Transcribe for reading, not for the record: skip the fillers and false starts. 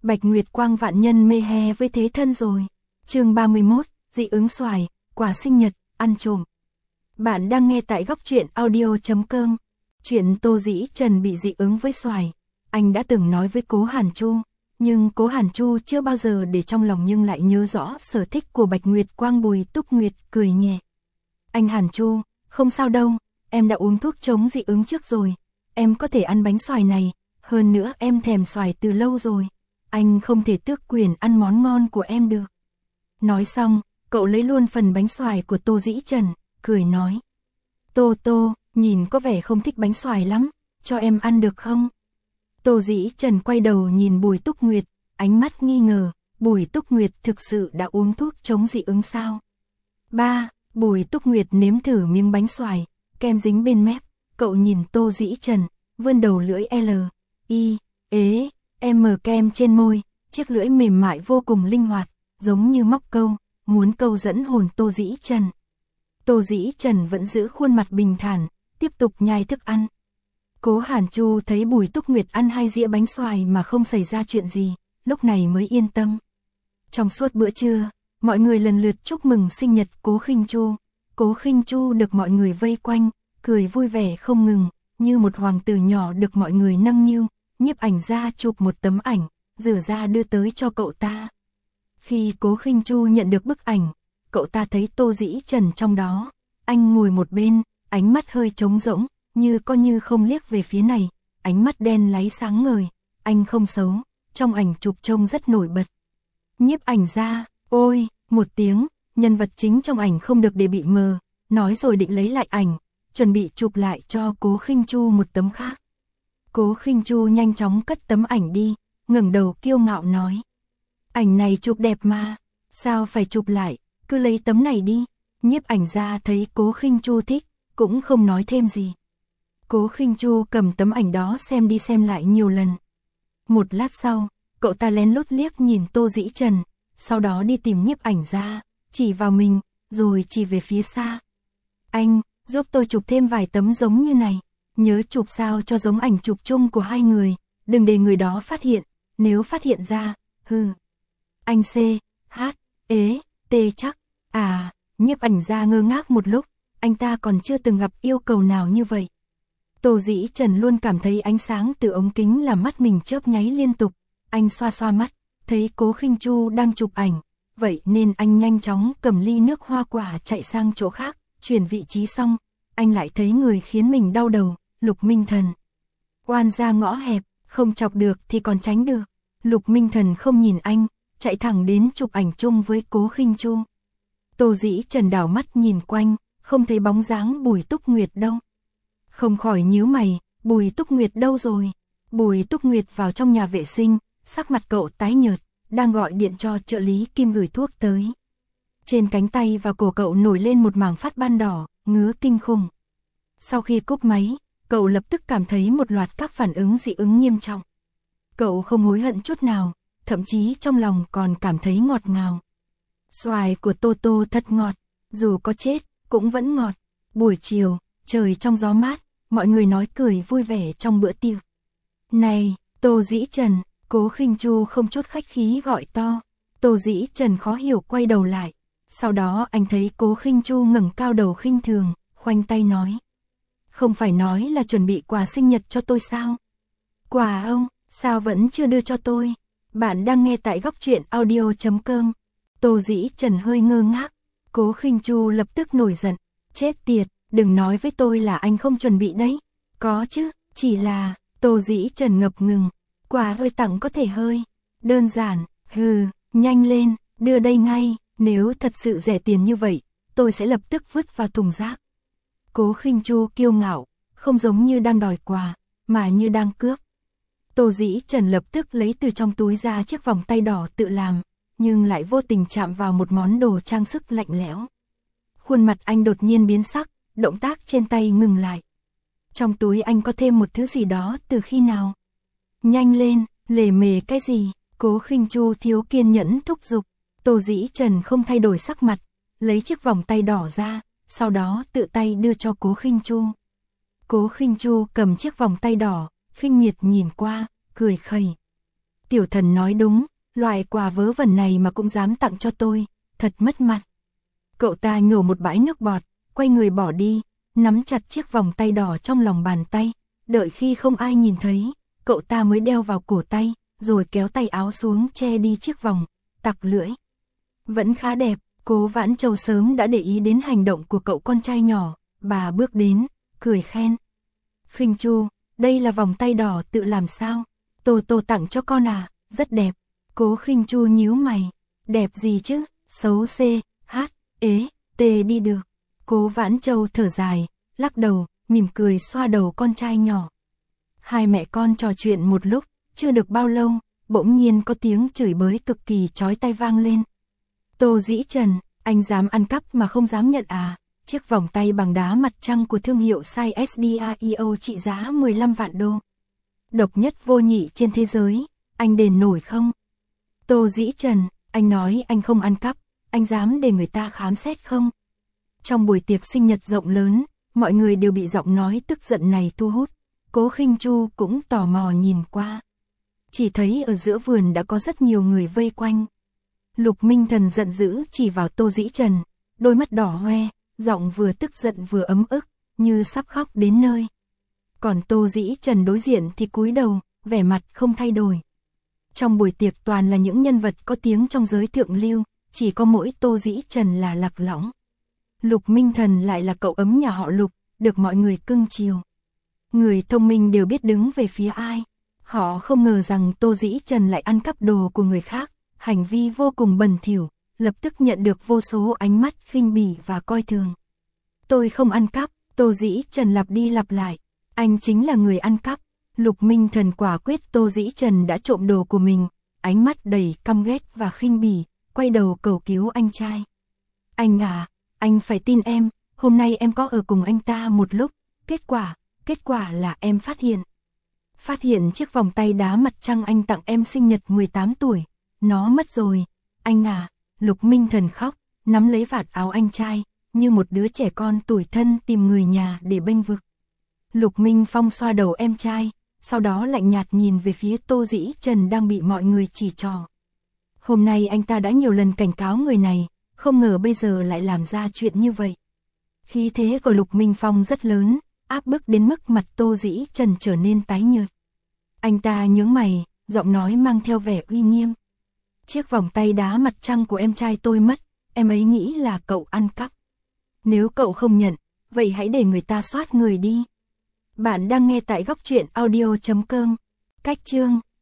Bạch Nguyệt Quang vạn nhân mê he với thế thân rồi. Chương 31, dị ứng xoài, quà sinh nhật, ăn trộm. Bạn đang nghe tại góc truyện audio.com. Chuyện Tô Dĩ Trần bị dị ứng với xoài. Anh đã từng nói với Cố Hàn Chu, nhưng Cố Hàn Chu chưa bao giờ để trong lòng nhưng lại nhớ rõ sở thích của Bạch Nguyệt Quang. Bùi Túc Nguyệt cười nhẹ. Anh Hàn Chu, không sao đâu, em đã uống thuốc chống dị ứng trước rồi. Em có thể ăn bánh xoài này, hơn nữa em thèm xoài từ lâu rồi. Anh không thể tước quyền ăn món ngon của em được. Nói xong, cậu lấy luôn phần bánh xoài của Tô Dĩ Trần, cười nói. Tô, nhìn có vẻ không thích bánh xoài lắm, cho em ăn được không? Tô Dĩ Trần quay đầu nhìn Bùi Túc Nguyệt, ánh mắt nghi ngờ, Bùi Túc Nguyệt thực sự đã uống thuốc chống dị ứng sao? Bùi Túc Nguyệt nếm thử miếng bánh xoài, kem dính bên mép, cậu nhìn Tô Dĩ Trần, vươn đầu lưỡi M kem trên môi, chiếc lưỡi mềm mại vô cùng linh hoạt, giống như móc câu, muốn câu dẫn hồn Tô Dĩ Trần. Tô Dĩ Trần vẫn giữ khuôn mặt bình thản, tiếp tục nhai thức ăn. Cố Hàn Chu thấy Bùi Túc Nguyệt ăn 2 dĩa bánh xoài mà không xảy ra chuyện gì, lúc này mới yên tâm. Trong suốt bữa trưa, mọi người lần lượt chúc mừng sinh nhật Cố Khinh Chu. Cố Khinh Chu được mọi người vây quanh, cười vui vẻ không ngừng, như một hoàng tử nhỏ được mọi người nâng niu. Nhiếp ảnh gia chụp một tấm ảnh, rửa ra đưa tới cho cậu ta. Khi Cố Khinh Chu nhận được bức ảnh, cậu ta thấy Tô Dĩ Trần trong đó. Anh ngồi một bên, ánh mắt hơi trống rỗng, như coi như không liếc về phía này, ánh mắt đen láy sáng ngời. Anh không xấu, trong ảnh chụp trông rất nổi bật. Nhiếp ảnh gia, ôi, một tiếng, nhân vật chính trong ảnh không được để bị mờ, nói rồi định lấy lại ảnh, chuẩn bị chụp lại cho Cố Khinh Chu một tấm khác. Cố Khinh Chu nhanh chóng cất tấm ảnh đi, ngẩng đầu kiêu ngạo nói. Ảnh này chụp đẹp mà, sao phải chụp lại, cứ lấy tấm này đi. Nhiếp ảnh gia thấy Cố Khinh Chu thích, cũng không nói thêm gì. Cố Khinh Chu cầm tấm ảnh đó xem đi xem lại nhiều lần. Một lát sau, cậu ta lén lút liếc nhìn Tô Dĩ Trần, sau đó đi tìm nhiếp ảnh gia, chỉ vào mình, rồi chỉ về phía xa. Anh, giúp tôi chụp thêm vài tấm giống như này. Nhớ chụp sao cho giống ảnh chụp chung của hai người, đừng để người đó phát hiện, nếu phát hiện ra, Anh T chắc, nhiếp ảnh gia ngơ ngác một lúc, anh ta còn chưa từng gặp yêu cầu nào như vậy. Tô Dĩ Trần luôn cảm thấy ánh sáng từ ống kính làm mắt mình chớp nháy liên tục, anh xoa xoa mắt, thấy Cố Khinh Chu đang chụp ảnh, vậy nên anh nhanh chóng cầm ly nước hoa quả chạy sang chỗ khác, chuyển vị trí xong, anh lại thấy người khiến mình đau đầu. Lục Minh Thần. Oan ra ngõ hẹp, không chọc được thì còn tránh được. Lục Minh Thần không nhìn anh, chạy thẳng đến chụp ảnh chung với Cố Khinh Chu. Tô Dĩ Trần đảo mắt nhìn quanh, không thấy bóng dáng Bùi Túc Nguyệt đâu. Không khỏi nhíu mày, Bùi Túc Nguyệt đâu rồi? Bùi Túc Nguyệt vào trong nhà vệ sinh, sắc mặt cậu tái nhợt, đang gọi điện cho trợ lý Kim gửi thuốc tới. Trên cánh tay và cổ cậu nổi lên một mảng phát ban đỏ, ngứa kinh khủng. Sau khi cúp máy, cậu lập tức cảm thấy một loạt các phản ứng dị ứng nghiêm trọng. Cậu không hối hận chút nào, thậm chí trong lòng còn cảm thấy ngọt ngào. Xoài của Tô thật ngọt, dù có chết, cũng vẫn ngọt. Buổi chiều, trời trong gió mát, mọi người nói cười vui vẻ trong bữa tiệc. Này, Tô Dĩ Trần, Cố Khinh Chu không chút khách khí gọi to. Tô Dĩ Trần khó hiểu quay đầu lại. Sau đó anh thấy Cố Khinh Chu ngẩng cao đầu khinh thường, khoanh tay nói. Không phải nói là chuẩn bị quà sinh nhật cho tôi sao? Quà ông, sao vẫn chưa đưa cho tôi? Bạn đang nghe tại góc truyện audio.com. Tô Dĩ Trần hơi ngơ ngác. Cố Khinh Chu lập tức nổi giận. Chết tiệt, đừng nói với tôi là anh không chuẩn bị đấy. Có chứ, chỉ là, Tô Dĩ Trần ngập ngừng. Quà hơi tặng có thể hơi đơn giản, nhanh lên, đưa đây ngay. Nếu thật sự rẻ tiền như vậy, tôi sẽ lập tức vứt vào thùng rác. Cố Khinh Chu kiêu ngạo, không giống như đang đòi quà, mà như đang cướp. Tô Dĩ Trần lập tức lấy từ trong túi ra chiếc vòng tay đỏ tự làm, nhưng lại vô tình chạm vào một món đồ trang sức lạnh lẽo. Khuôn mặt anh đột nhiên biến sắc, động tác trên tay ngừng lại. Trong túi anh có thêm một thứ gì đó từ khi nào? Nhanh lên, lề mề cái gì? Cố Khinh Chu thiếu kiên nhẫn thúc giục. Tô Dĩ Trần không thay đổi sắc mặt, lấy chiếc vòng tay đỏ ra, sau đó tự tay đưa cho Cố Khinh Chu. Cố Khinh Chu cầm chiếc vòng tay đỏ, khinh miệt nhìn qua, cười khẩy. Tiểu thần nói đúng, loại quà vớ vẩn này mà cũng dám tặng cho tôi, thật mất mặt. Cậu ta nhổ một bãi nước bọt, quay người bỏ đi, nắm chặt chiếc vòng tay đỏ trong lòng bàn tay, đợi khi không ai nhìn thấy, cậu ta mới đeo vào cổ tay, rồi kéo tay áo xuống che đi chiếc vòng, tặc lưỡi. Vẫn khá đẹp, Cố Vãn Châu sớm đã để ý đến hành động của cậu con trai nhỏ, bà bước đến, cười khen. Khinh Chu, đây là vòng tay đỏ tự làm sao? Tô tặng cho con à, rất đẹp. Cố Khinh Chu nhíu mày, đẹp gì chứ, xấu C, H, ế, T đi được. Cố Vãn Châu thở dài, lắc đầu, mỉm cười xoa đầu con trai nhỏ. Hai mẹ con trò chuyện một lúc, chưa được bao lâu, bỗng nhiên có tiếng chửi bới cực kỳ chói tai vang lên. Tô Dĩ Trần, anh dám ăn cắp mà không dám nhận à? Chiếc vòng tay bằng đá mặt trăng của thương hiệu size SDAIO trị giá 15 vạn đô. Độc nhất vô nhị trên thế giới, anh đền nổi không? Tô Dĩ Trần, anh nói anh không ăn cắp, anh dám để người ta khám xét không? Trong buổi tiệc sinh nhật rộng lớn, mọi người đều bị giọng nói tức giận này thu hút. Cố Khinh Chu cũng tò mò nhìn qua. Chỉ thấy ở giữa vườn đã có rất nhiều người vây quanh. Lục Minh Thần giận dữ chỉ vào Tô Dĩ Trần, đôi mắt đỏ hoe, giọng vừa tức giận vừa ấm ức, như sắp khóc đến nơi. Còn Tô Dĩ Trần đối diện thì cúi đầu, vẻ mặt không thay đổi. Trong buổi tiệc toàn là những nhân vật có tiếng trong giới thượng lưu, chỉ có mỗi Tô Dĩ Trần là lạc lõng. Lục Minh Thần lại là cậu ấm nhà họ Lục, được mọi người cưng chiều. Người thông minh đều biết đứng về phía ai. Họ không ngờ rằng Tô Dĩ Trần lại ăn cắp đồ của người khác, hành vi vô cùng bẩn thỉu, lập tức nhận được vô số ánh mắt khinh bỉ và coi thường. Tôi không ăn cắp, Tô Dĩ Trần lặp đi lặp lại, anh chính là người ăn cắp. Lục Minh Thần quả quyết Tô Dĩ Trần đã trộm đồ của mình, ánh mắt đầy căm ghét và khinh bỉ, quay đầu cầu cứu anh trai. Anh à, anh phải tin em, hôm nay em có ở cùng anh ta một lúc, kết quả là em phát hiện chiếc vòng tay đá mặt trăng anh tặng em sinh nhật 18 tuổi, nó mất rồi, anh à. Lục Minh Thần khóc, nắm lấy vạt áo anh trai, như một đứa trẻ con tủi thân tìm người nhà để bênh vực. Lục Minh Phong xoa đầu em trai, sau đó lạnh nhạt nhìn về phía Tô Dĩ Trần đang bị mọi người chỉ trỏ. Hôm nay anh ta đã nhiều lần cảnh cáo người này, không ngờ bây giờ lại làm ra chuyện như vậy. Khí thế của Lục Minh Phong rất lớn, áp bức đến mức mặt Tô Dĩ Trần trở nên tái nhợt. Anh ta nhướng mày, giọng nói mang theo vẻ uy nghiêm. Chiếc vòng tay đá mặt trăng của em trai tôi mất, em ấy nghĩ là cậu ăn cắp. Nếu cậu không nhận, vậy hãy để người ta soát người đi. Bạn đang nghe tại góc truyện audio.com. Cách chương